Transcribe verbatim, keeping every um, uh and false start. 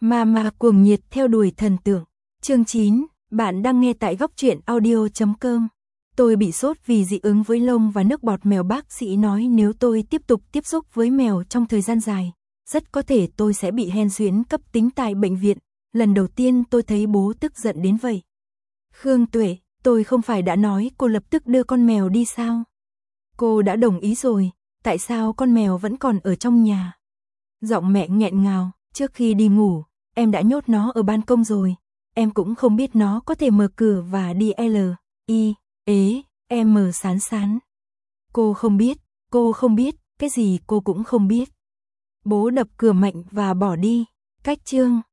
Ma ma cuồng nhiệt theo đuổi thần tượng. Chương chín, bạn đang nghe tại góc truyện audio chấm com. Tôi bị sốt vì dị ứng với lông và nước bọt mèo, bác sĩ nói nếu tôi tiếp tục tiếp xúc với mèo trong thời gian dài, rất có thể tôi sẽ bị hen suyễn cấp tính tại bệnh viện. Lần đầu tiên tôi thấy bố tức giận đến vậy. Khương Tuệ, tôi không phải đã nói cô lập tức đưa con mèo đi sao? Cô đã đồng ý rồi, tại sao con mèo vẫn còn ở trong nhà? Giọng mẹ nghẹn ngào, trước khi đi ngủ, em đã nhốt nó ở ban công rồi. Em cũng không biết nó có thể mở cửa và đi L, I, ế, em mờ sán sán. Cô không biết, cô không biết, cái gì cô cũng không biết. Bố đập cửa mạnh và bỏ đi. Cách chương